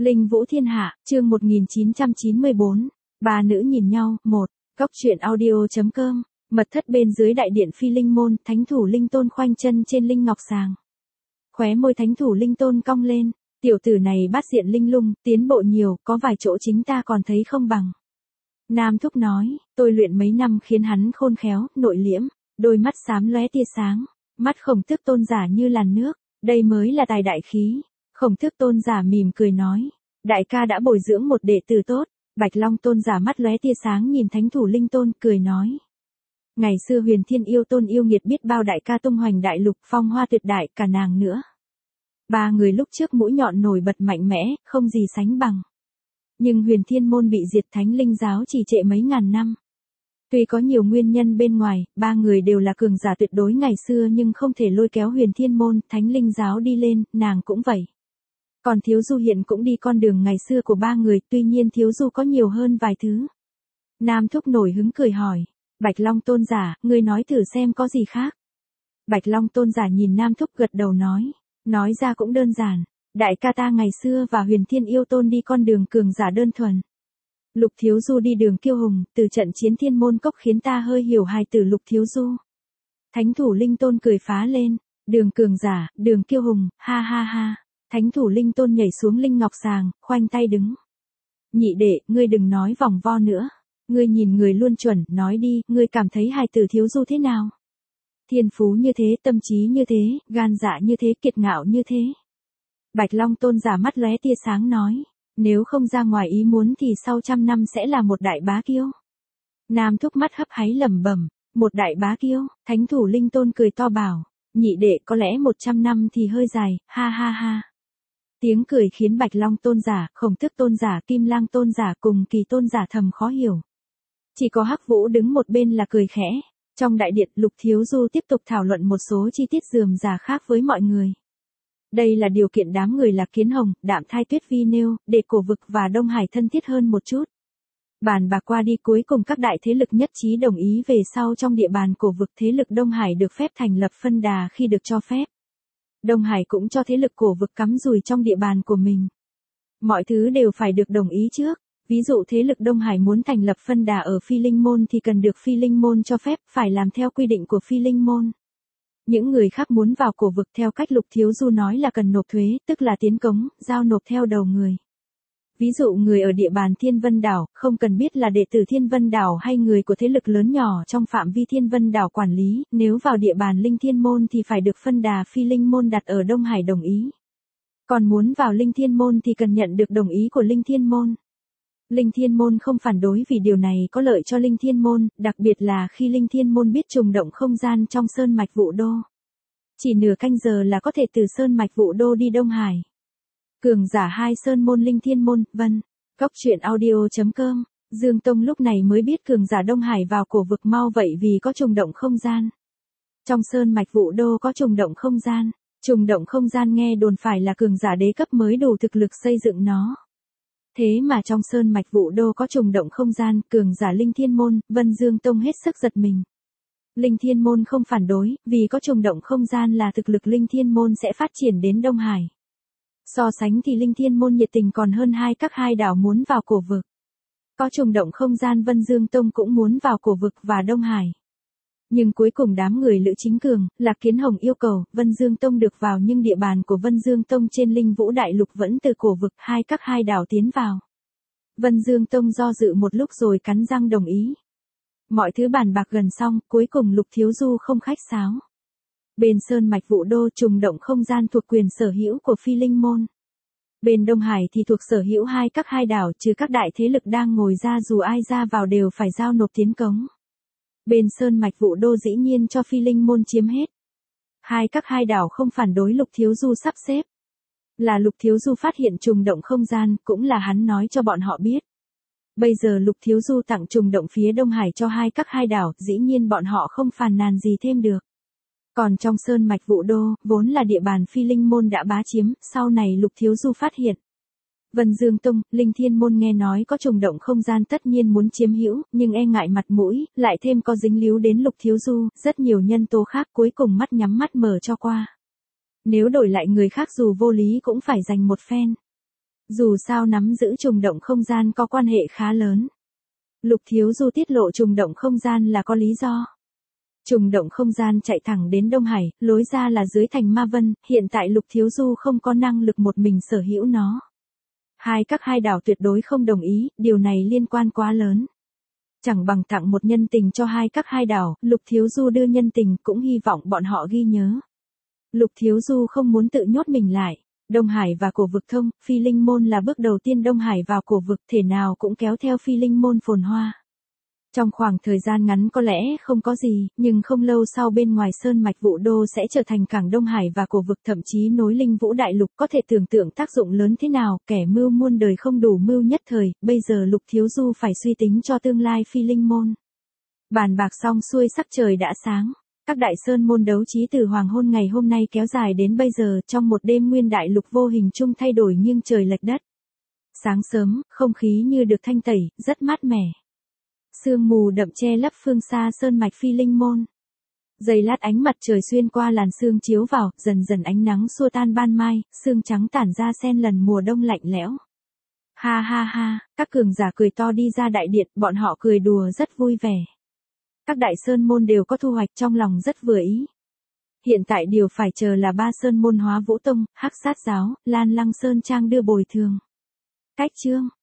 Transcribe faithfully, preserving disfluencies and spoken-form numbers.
Linh Vũ Thiên Hạ, chương một nghìn chín trăm chín mươi bốn. Ba nữ nhìn nhau, một. Cóc truyện audio.com. Mật thất bên dưới đại điện Phi Linh môn, Thánh thủ Linh Tôn khoanh chân trên linh ngọc sàng. Khóe môi Thánh thủ Linh Tôn cong lên, tiểu tử này bát diện linh lung, tiến bộ nhiều, có vài chỗ chính ta còn thấy không bằng. Nam Thúc nói, tôi luyện mấy năm khiến hắn khôn khéo, nội liễm, đôi mắt xám lóe tia sáng, mắt Khổng Tước Tôn giả như làn nước, đây mới là tài đại khí. Khổng Tước Tôn giả mỉm cười nói, đại ca đã bồi dưỡng một đệ tử tốt. Bạch Long Tôn giả mắt lóe tia sáng nhìn Thánh thủ Linh Tôn, cười nói, ngày xưa Huyền Thiên Yêu Tôn yêu nghiệt biết bao đại ca tung hoành đại lục, phong hoa tuyệt đại, cả nàng nữa. Ba người lúc trước mũi nhọn nổi bật mạnh mẽ, không gì sánh bằng. Nhưng Huyền Thiên môn bị diệt, Thánh Linh giáo chỉ trệ mấy ngàn năm. Tuy có nhiều nguyên nhân bên ngoài, ba người đều là cường giả tuyệt đối ngày xưa nhưng không thể lôi kéo Huyền Thiên môn, Thánh Linh giáo đi lên, nàng cũng vậy. Còn Thiếu Du hiện cũng đi con đường ngày xưa của ba người, tuy nhiên Thiếu Du có nhiều hơn vài thứ. Nam Thúc nổi hứng cười hỏi, Bạch Long Tôn giả, ngươi nói thử xem có gì khác. Bạch Long Tôn giả nhìn Nam Thúc gật đầu nói, nói ra cũng đơn giản, đại ca ta ngày xưa và Huyền Thiên Yêu Tôn đi con đường cường giả đơn thuần. Lục Thiếu Du đi đường kiêu hùng, từ trận chiến Thiên Môn Cốc khiến ta hơi hiểu hài tử Lục Thiếu Du. Thánh thủ Linh Tôn cười phá lên, đường cường giả, đường kiêu hùng, ha ha ha. Thánh thủ Linh Tôn nhảy xuống linh ngọc sàng, khoanh tay đứng. Nhị đệ, ngươi đừng nói vòng vo nữa. Ngươi nhìn người luôn chuẩn, nói đi, ngươi cảm thấy hài tử Thiếu Du thế nào? Thiên phú như thế, tâm trí như thế, gan dạ như thế, kiệt ngạo như thế. Bạch Long Tôn giả mắt lóe tia sáng nói, nếu không ra ngoài ý muốn thì sau trăm năm sẽ là một đại bá kiêu. Nam Thúc mắt hấp háy lẩm bẩm, một đại bá kiêu. Thánh thủ Linh Tôn cười to bảo, nhị đệ có lẽ một trăm năm thì hơi dài, ha ha ha. Tiếng cười khiến Bạch Long Tôn giả, Khổng Tước Tôn giả, Kim Lang Tôn giả cùng Kỳ Tôn giả thầm khó hiểu. Chỉ có Hắc Vũ đứng một bên là cười khẽ. Trong đại điện, Lục Thiếu Du tiếp tục thảo luận một số chi tiết rườm rà khác với mọi người. Đây là điều kiện đám người Lạc Kiến Hồng, Đạm Thai Tuyết Vi nêu, để Cổ Vực và Đông Hải thân thiết hơn một chút. Bàn bạc qua đi, cuối cùng các đại thế lực nhất trí đồng ý về sau trong địa bàn Cổ Vực thế lực Đông Hải được phép thành lập phân đà khi được cho phép. Đông Hải cũng cho thế lực Cổ Vực cắm dùi trong địa bàn của mình. Mọi thứ đều phải được đồng ý trước. Ví dụ thế lực Đông Hải muốn thành lập phân đà ở Phi Linh môn thì cần được Phi Linh môn cho phép, phải làm theo quy định của Phi Linh môn. Những người khác muốn vào Cổ Vực theo cách Lục Thiếu Du nói là cần nộp thuế, tức là tiến cống, giao nộp theo đầu người. Ví dụ người ở địa bàn Thiên Vân Đảo, không cần biết là đệ tử Thiên Vân Đảo hay người của thế lực lớn nhỏ trong phạm vi Thiên Vân Đảo quản lý, nếu vào địa bàn Linh Thiên môn thì phải được phân đà Phi Linh môn đặt ở Đông Hải đồng ý. Còn muốn vào Linh Thiên môn thì cần nhận được đồng ý của Linh Thiên môn. Linh Thiên môn không phản đối vì điều này có lợi cho Linh Thiên môn, đặc biệt là khi Linh Thiên môn biết trùng động không gian trong Sơn Mạch Vũ Đô. Chỉ nửa canh giờ là có thể từ Sơn Mạch Vũ Đô đi Đông Hải. Cường giả hai Sơn môn Linh Thiên môn, vân. Cóc truyện audio.com. Dương Tông lúc này mới biết cường giả Đông Hải vào Cổ Vực mau vậy vì có trùng động không gian. Trong Sơn Mạch Vũ Đô có trùng động không gian. Trùng động không gian nghe đồn phải là cường giả đế cấp mới đủ thực lực xây dựng nó. Thế mà trong Sơn Mạch Vũ Đô có trùng động không gian, cường giả Linh Thiên môn, Vân Dương Tông hết sức giật mình. Linh Thiên môn không phản đối, vì có trùng động không gian là thực lực Linh Thiên môn sẽ phát triển đến Đông Hải. So sánh thì Linh Thiên môn nhiệt tình còn hơn hai các hai đảo muốn vào Cổ Vực. Có trùng động không gian, Vân Dương Tông cũng muốn vào Cổ Vực và Đông Hải. Nhưng cuối cùng đám người Lữ Chính Cường, Lạc Kiến Hồng yêu cầu Vân Dương Tông được vào, nhưng địa bàn của Vân Dương Tông trên Linh Vũ Đại Lục vẫn từ Cổ Vực hai các hai đảo tiến vào. Vân Dương Tông do dự một lúc rồi cắn răng đồng ý. Mọi thứ bàn bạc gần xong, cuối cùng Lục Thiếu Du không khách sáo. Bên Sơn Mạch Vũ Đô trùng động không gian thuộc quyền sở hữu của Phi Linh môn. Bên Đông Hải thì thuộc sở hữu hai các hai đảo, trừ các đại thế lực đang ngồi ra, dù ai ra vào đều phải giao nộp tiến cống. Bên Sơn Mạch Vũ Đô dĩ nhiên cho Phi Linh môn chiếm hết. Hai các hai đảo không phản đối Lục Thiếu Du sắp xếp. Là Lục Thiếu Du phát hiện trùng động không gian, cũng là hắn nói cho bọn họ biết. Bây giờ Lục Thiếu Du tặng trùng động phía Đông Hải cho hai các hai đảo, dĩ nhiên bọn họ không phàn nàn gì thêm được. Còn trong Sơn Mạch Vũ Đô, vốn là địa bàn Phi Linh môn đã bá chiếm, sau này Lục Thiếu Du phát hiện. Vân Dương Tông, Linh Thiên môn nghe nói có trùng động không gian tất nhiên muốn chiếm hữu, nhưng e ngại mặt mũi, lại thêm có dính líu đến Lục Thiếu Du, rất nhiều nhân tố khác, cuối cùng mắt nhắm mắt mở cho qua. Nếu đổi lại người khác dù vô lý cũng phải giành một phen. Dù sao nắm giữ trùng động không gian có quan hệ khá lớn. Lục Thiếu Du tiết lộ trùng động không gian là có lý do. Trùng động không gian chạy thẳng đến Đông Hải, lối ra là dưới thành Ma Vân, hiện tại Lục Thiếu Du không có năng lực một mình sở hữu nó. Hai các hai đảo tuyệt đối không đồng ý, điều này liên quan quá lớn. Chẳng bằng tặng một nhân tình cho hai các hai đảo, Lục Thiếu Du đưa nhân tình cũng hy vọng bọn họ ghi nhớ. Lục Thiếu Du không muốn tự nhốt mình lại. Đông Hải và cổ vực thông, Phi Linh Môn là bước đầu tiên Đông Hải vào cổ vực, thể nào cũng kéo theo Phi Linh Môn phồn hoa. Trong khoảng thời gian ngắn có lẽ không có gì, nhưng không lâu sau bên ngoài sơn mạch Vũ Đô sẽ trở thành cảng Đông Hải và cổ vực, thậm chí nối Linh Vũ Đại Lục, có thể tưởng tượng tác dụng lớn thế nào, kẻ mưu muôn đời không đủ mưu nhất thời, bây giờ Lục Thiếu Du phải suy tính cho tương lai Phi Linh Môn. Bàn bạc xong xuôi sắc trời đã sáng. Các đại sơn môn đấu trí từ hoàng hôn ngày hôm nay kéo dài đến bây giờ, trong một đêm nguyên đại lục vô hình chung thay đổi nghiêng trời lệch đất. Sáng sớm, không khí như được thanh tẩy, rất mát mẻ. Sương mù đậm che lấp phương xa sơn mạch Phi Linh Môn. Giây lát ánh mặt trời xuyên qua làn sương chiếu vào, dần dần ánh nắng xua tan ban mai, sương trắng tản ra xen lần mùa đông lạnh lẽo. Ha ha ha, các cường giả cười to đi ra đại điện, bọn họ cười đùa rất vui vẻ. Các đại sơn môn đều có thu hoạch, trong lòng rất vừa ý. Hiện tại điều phải chờ là ba sơn môn Hóa Vũ Tông, Hắc Sát Giáo, Lan Lăng Sơn Trang đưa bồi thường. Cách chương